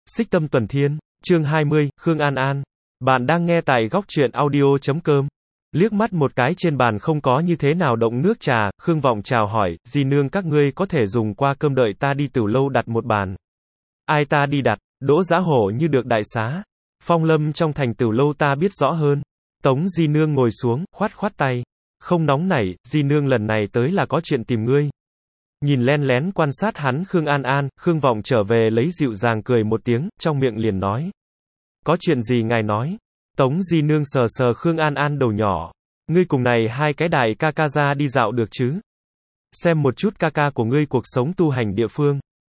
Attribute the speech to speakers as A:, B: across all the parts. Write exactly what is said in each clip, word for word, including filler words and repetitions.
A: Xích Tâm Tuần Thiên, chương hai mươi, Khương An An. Bạn đang nghe tại góc truyện audio chấm com. Liếc mắt một cái trên bàn không có như thế nào động nước trà, Khương Vọng chào hỏi, dì nương các ngươi có thể dùng qua cơm đợi ta đi Tửu lâu đặt một bàn. Ai ta đi đặt, Đỗ Giá Hổ như được đại xá. Phong lâm trong thành Tửu lâu ta biết rõ hơn. Tống di nương ngồi xuống, khoát khoát tay. Không nóng nảy, di nương lần này tới là có chuyện tìm ngươi. Nhìn len lén quan sát hắn Khương An An, Khương Vọng trở về lấy dịu dàng cười một tiếng, trong miệng liền nói. Có chuyện gì ngài nói? Tống di nương sờ sờ Khương An An đầu nhỏ. Ngươi cùng này hai cái đại ca ca ra đi dạo được chứ? Xem một chút ca ca của ngươi cuộc sống tu hành địa phương.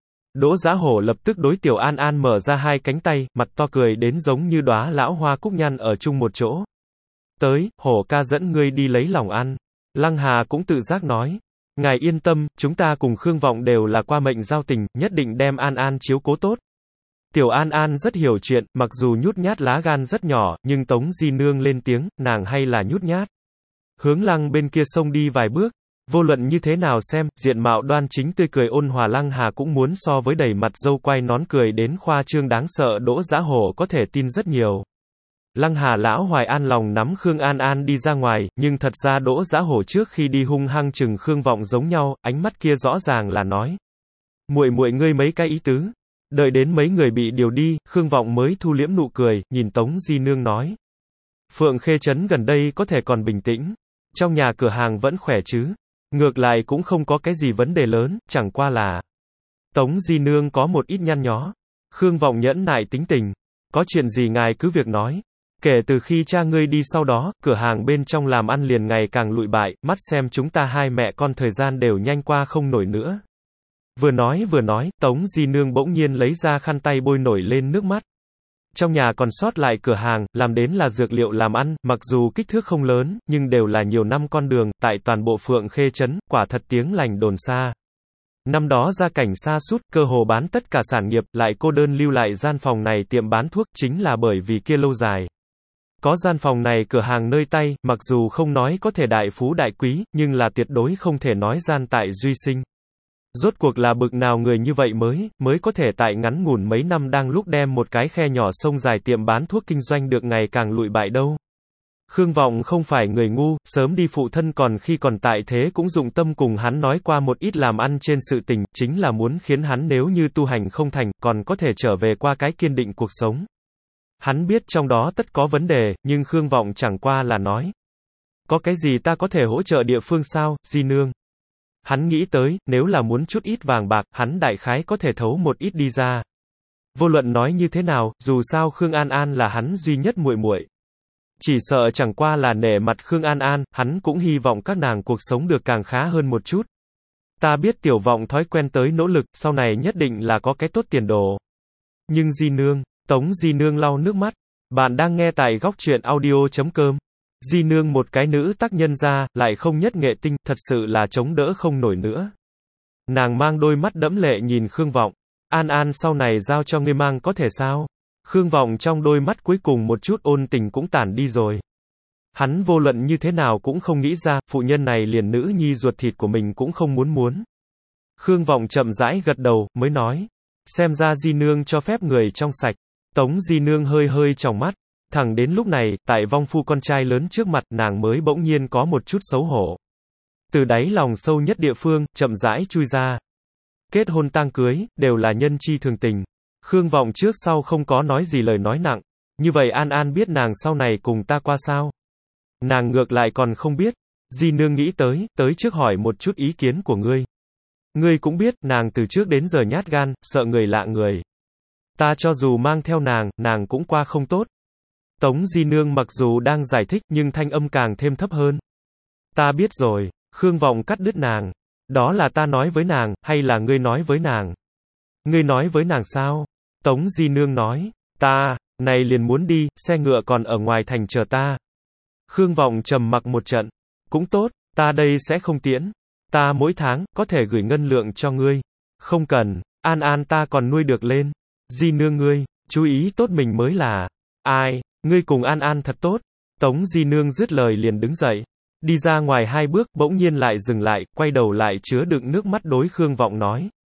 A: Đỗ Giá Hổ lập tức đối Tiểu An An mở ra hai cánh tay, mặt to cười đến giống như đóa lão hoa cúc nhăn ở chung một chỗ. Tới, Hổ ca dẫn ngươi đi lấy lòng ăn. Lăng Hà cũng tự giác nói. Ngài yên tâm, chúng ta cùng Khương Vọng đều là qua mệnh giao tình, nhất định đem An An chiếu cố tốt. Tiểu An An rất hiểu chuyện, mặc dù nhút nhát lá gan rất nhỏ, nhưng Tống di nương lên tiếng, nàng hay là nhút nhát. Hướng Lăng bên kia xông đi vài bước, vô luận như thế nào xem, diện mạo đoan chính tươi cười ôn hòa Lăng Hà cũng muốn so với đầy mặt dâu quay nón cười đến khoa trương đáng sợ Đỗ Giá Hổ có thể tin rất nhiều. Lăng Hà lão hoài an lòng nắm Khương An An đi ra ngoài, nhưng thật ra Đỗ Giá Hổ trước khi đi hung hăng chừng Khương Vọng giống nhau, ánh mắt kia rõ ràng là nói. Muội muội ngươi mấy cái ý tứ. Đợi đến mấy người bị điều đi, Khương Vọng mới thu liễm nụ cười, nhìn Tống di nương nói. Phượng Khê Trấn gần đây có thể còn bình tĩnh. Trong nhà cửa hàng vẫn khỏe chứ. Ngược lại cũng không có cái gì vấn đề lớn, chẳng qua là. Tống di nương có một ít nhăn nhó. Khương Vọng nhẫn nại tính tình. Có chuyện gì ngài cứ việc nói. Kể từ khi cha ngươi đi sau đó, cửa hàng bên trong làm ăn liền ngày càng lụi bại, mắt xem chúng ta hai mẹ con thời gian đều nhanh qua không nổi nữa. Vừa nói vừa nói, Tống di nương bỗng nhiên lấy ra khăn tay bôi nổi lên nước mắt. Trong nhà còn sót lại cửa hàng, làm đến là dược liệu làm ăn, mặc dù kích thước không lớn, nhưng đều là nhiều năm con đường, tại toàn bộ Phượng Khê Trấn, quả thật tiếng lành đồn xa. Năm đó gia cảnh xa sút, cơ hồ bán tất cả sản nghiệp, lại cô đơn lưu lại gian phòng này tiệm bán thuốc, chính là bởi vì kia lâu dài. Có gian phòng này cửa hàng nơi tay, mặc dù không nói có thể đại phú đại quý, nhưng là tuyệt đối không thể nói gian tại duy sinh. Rốt cuộc là bực nào người như vậy mới, mới có thể tại ngắn ngủn mấy năm đang lúc đem một cái khe nhỏ sông dài tiệm bán thuốc kinh doanh được ngày càng lụi bại đâu. Khương Vọng không phải người ngu, sớm đi phụ thân còn khi còn tại thế cũng dụng tâm cùng hắn nói qua một ít làm ăn trên sự tình, chính là muốn khiến hắn nếu như tu hành không thành, còn có thể trở về qua cái kiên định cuộc sống. Hắn biết trong đó tất có vấn đề, nhưng Khương Vọng chẳng qua là nói. Có cái gì ta có thể hỗ trợ địa phương sao, di nương? Hắn nghĩ tới, nếu là muốn chút ít vàng bạc, hắn đại khái có thể thấu một ít đi ra. Vô luận nói như thế nào, dù sao Khương An An là hắn duy nhất muội muội. Chỉ sợ chẳng qua là nể mặt Khương An An, hắn cũng hy vọng các nàng cuộc sống được càng khá hơn một chút. Ta biết Tiểu Vọng thói quen tới nỗ lực, sau này nhất định là có cái tốt tiền đồ. Nhưng di nương, Tống di nương lau nước mắt. Bạn đang nghe tại góc truyện audio chấm com. Di nương một cái nữ tác nhân ra, lại không nhất nghệ tinh, thật sự là chống đỡ không nổi nữa. Nàng mang đôi mắt đẫm lệ nhìn Khương Vọng. An An sau này giao cho ngươi mang có thể sao? Khương Vọng trong đôi mắt cuối cùng một chút ôn tình cũng tản đi rồi. Hắn vô luận như thế nào cũng không nghĩ ra, phụ nhân này liền nữ nhi ruột thịt của mình cũng không muốn muốn. Khương Vọng chậm rãi gật đầu, mới nói. Xem ra di nương cho phép người trong sạch. Tống di nương hơi hơi tròng mắt. Thẳng đến lúc này, tại vong phu con trai lớn trước mặt, nàng mới bỗng nhiên có một chút xấu hổ. Từ đáy lòng sâu nhất địa phương, chậm rãi chui ra. Kết hôn tang cưới, đều là nhân chi thường tình. Khương Vọng trước sau không có nói gì lời nói nặng. Như vậy An An biết nàng sau này cùng ta qua sao? Nàng ngược lại còn không biết. Di nương nghĩ tới, tới trước hỏi một chút ý kiến của ngươi. Ngươi cũng biết, nàng từ trước đến giờ nhát gan, sợ người lạ người. Ta cho dù mang theo nàng, nàng cũng qua không tốt. Tống di nương mặc dù đang giải thích nhưng thanh âm càng thêm thấp hơn. Ta biết rồi, Khương Vọng cắt đứt nàng. Đó là ta nói với nàng, hay là ngươi nói với nàng? Ngươi nói với nàng sao? Tống di nương nói, ta, này liền muốn đi, xe ngựa còn ở ngoài thành chờ ta. Khương Vọng trầm mặc một trận. Cũng tốt, ta đây sẽ không tiễn. Ta mỗi tháng, có thể gửi ngân lượng cho ngươi. Không cần, An An ta còn nuôi được lên. Di nương ngươi, chú ý tốt mình mới là. Ai, ngươi cùng An An thật tốt. Tống di nương dứt lời liền đứng dậy. Đi ra ngoài hai bước, bỗng nhiên lại dừng lại, quay đầu lại chứa đựng nước mắt đối Khương Vọng nói.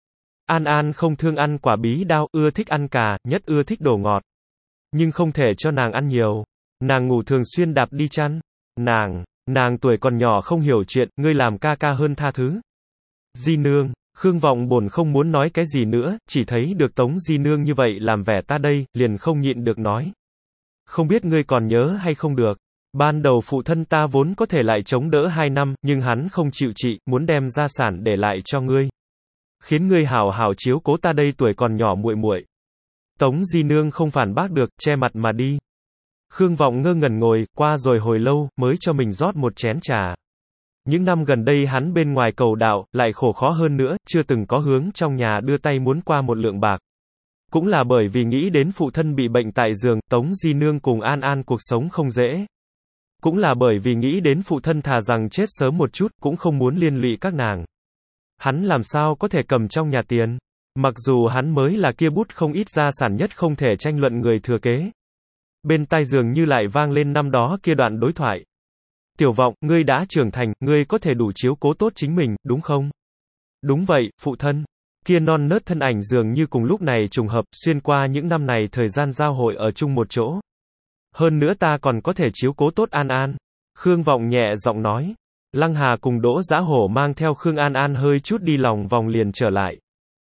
A: An An không thương ăn quả bí đao, ưa thích ăn cà, nhất ưa thích đồ ngọt. Nhưng không thể cho nàng ăn nhiều. Nàng ngủ thường xuyên đạp đi chăn. Nàng, nàng tuổi còn nhỏ không hiểu chuyện, ngươi làm ca ca hơn tha thứ. Di nương, Khương Vọng bổn không muốn nói cái gì nữa, chỉ thấy được Tống Di nương như vậy làm vẻ ta đây, liền không nhịn được nói. Không biết ngươi còn nhớ hay không được. Ban đầu phụ thân ta vốn có thể lại chống đỡ hai năm, nhưng hắn không chịu trị, muốn đem gia sản để lại cho ngươi. Khiến ngươi hảo hảo chiếu cố ta đây tuổi còn nhỏ muội muội. Tống Di nương không phản bác được, che mặt mà đi. Khương Vọng ngơ ngẩn ngồi, qua rồi hồi lâu, mới cho mình rót một chén trà. Những năm gần đây hắn bên ngoài cầu đạo, lại khổ khó hơn nữa, chưa từng có hướng trong nhà đưa tay muốn qua một lượng bạc. Cũng là bởi vì nghĩ đến phụ thân bị bệnh tại giường, Tống Di nương cùng An An cuộc sống không dễ. Cũng là bởi vì nghĩ đến phụ thân thà rằng chết sớm một chút, cũng không muốn liên lụy các nàng. Hắn làm sao có thể cầm trong nhà tiền. Mặc dù hắn mới là kia bút không ít gia sản nhất không thể tranh luận người thừa kế. Bên tai giường như lại vang lên năm đó kia đoạn đối thoại. Tiểu Vọng, ngươi đã trưởng thành, ngươi có thể đủ chiếu cố tốt chính mình, đúng không? Đúng vậy, phụ thân. Kia non nớt thân ảnh dường như cùng lúc này trùng hợp, xuyên qua những năm này thời gian giao hội ở chung một chỗ. Hơn nữa ta còn có thể chiếu cố tốt An An. Khương Vọng nhẹ giọng nói. Lăng Hà cùng Đỗ Giá Hổ mang theo Khương An An hơi chút đi lòng vòng liền trở lại.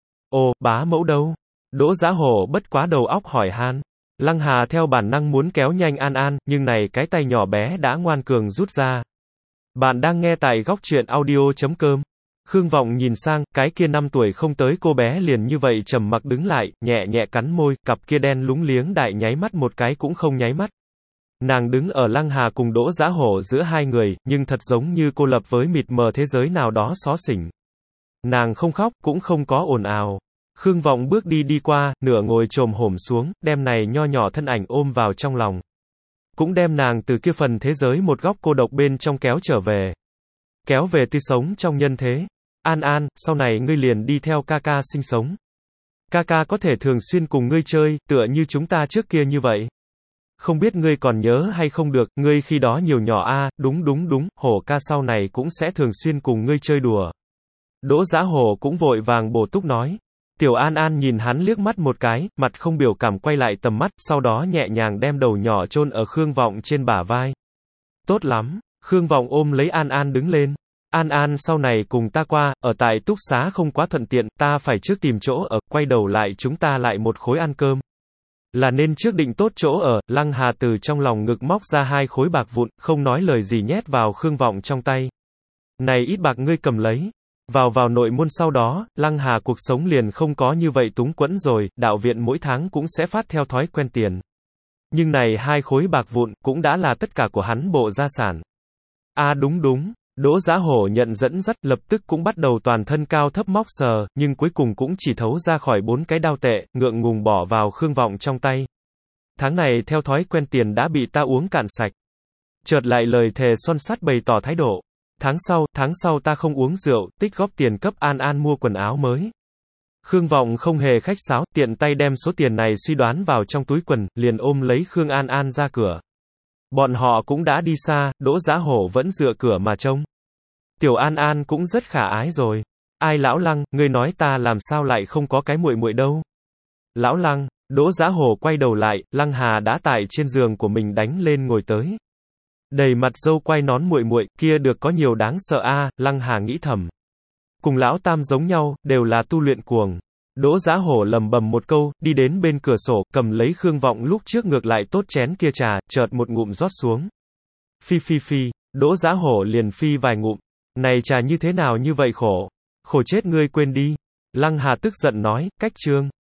A: Ồ, bá mẫu đâu? Đỗ Giá Hổ bất quá đầu óc hỏi han. Lăng Hà theo bản năng muốn kéo nhanh An An, nhưng này cái tay nhỏ bé đã ngoan cường rút ra. Bạn đang nghe tại góc truyện audio chấm com. Khương Vọng nhìn sang, cái kia năm tuổi không tới cô bé liền như vậy trầm mặc đứng lại, nhẹ nhẹ cắn môi, cặp kia đen lúng liếng đại nháy mắt một cái cũng không nháy mắt. Nàng đứng ở Lăng Hà cùng Đỗ Giá Hổ giữa hai người, nhưng thật giống như cô lập với mịt mờ thế giới nào đó xó xỉnh. Nàng không khóc, cũng không có ồn ào. Khương Vọng bước đi đi qua, nửa ngồi chồm hổm xuống, đem này nho nhỏ thân ảnh ôm vào trong lòng. Cũng đem nàng từ kia phần thế giới một góc cô độc bên trong kéo trở về. Kéo về tươi sống trong nhân thế. An An, sau này ngươi liền đi theo ca ca sinh sống. Ca ca có thể thường xuyên cùng ngươi chơi, tựa như chúng ta trước kia như vậy. Không biết ngươi còn nhớ hay không được, ngươi khi đó nhiều nhỏ a, à, đúng đúng đúng, Hổ ca sau này cũng sẽ thường xuyên cùng ngươi chơi đùa. Đỗ Giá Hổ cũng vội vàng bổ túc nói. Tiểu An An nhìn hắn liếc mắt một cái, mặt không biểu cảm quay lại tầm mắt, sau đó nhẹ nhàng đem đầu nhỏ chôn ở Khương Vọng trên bả vai. Tốt lắm, Khương Vọng ôm lấy An An đứng lên. An An sau này cùng ta qua, ở tại túc xá không quá thuận tiện, ta phải trước tìm chỗ ở, quay đầu lại chúng ta lại một khối ăn cơm. Là nên trước định tốt chỗ ở. Lăng Hà từ trong lòng ngực móc ra hai khối bạc vụn, không nói lời gì nhét vào Khương Vọng trong tay. Này ít bạc ngươi cầm lấy. Vào vào nội môn sau đó, Lăng Hà cuộc sống liền không có như vậy túng quẫn rồi, đạo viện mỗi tháng cũng sẽ phát theo thói quen tiền. Nhưng này hai khối bạc vụn, cũng đã là tất cả của hắn bộ gia sản. À đúng đúng, Đỗ Giá Hổ nhận dẫn dắt, lập tức cũng bắt đầu toàn thân cao thấp móc sờ, nhưng cuối cùng cũng chỉ thấu ra khỏi bốn cái đao tệ, ngượng ngùng bỏ vào Khương Vọng trong tay. Tháng này theo thói quen tiền đã bị ta uống cạn sạch. Chợt lại lời thề son sắt bày tỏ thái độ. Tháng sau, tháng sau ta không uống rượu, tích góp tiền cấp An An mua quần áo mới. Khương Vọng không hề khách sáo, tiện tay đem số tiền này suy đoán vào trong túi quần, liền ôm lấy Khương An An ra cửa. Bọn họ cũng đã đi xa, Đỗ Giá Hổ vẫn dựa cửa mà trông. Tiểu An An cũng rất khả ái rồi. Ai lão Lăng, ngươi nói ta làm sao lại không có cái muội muội đâu. Lão Lăng, Đỗ Giá Hổ quay đầu lại, Lăng Hà đã tại trên giường của mình đánh lên ngồi tới. Đầy mặt dâu quay nón muội muội, kia được có nhiều đáng sợ a, à, Lăng Hà nghĩ thầm. Cùng lão tam giống nhau, đều là tu luyện cuồng. Đỗ Giá Hổ lầm bầm một câu, đi đến bên cửa sổ, cầm lấy Khương Vọng lúc trước ngược lại tốt chén kia trà, chợt một ngụm rót xuống. Phi phi phi, Đỗ Giá Hổ liền phi vài ngụm. Này trà như thế nào như vậy khổ? Khổ chết ngươi quên đi. Lăng Hà tức giận nói, cách trương.